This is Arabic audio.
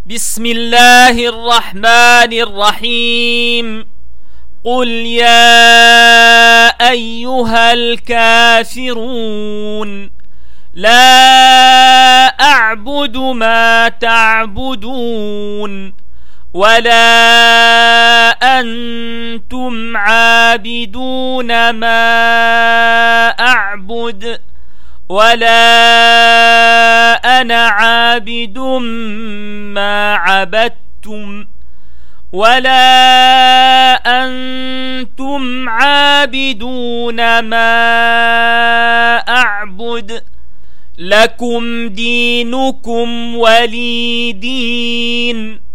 بسم الله الرحمن الرحيم. قل يا أيها الكافرون لا أعبد ما تعبدون ولا أنتم عابدون ما أعبد ولا أنا عابد ما عبدتم ولا أنتم عابدون ما أعبد لكم دينكم ولي دين.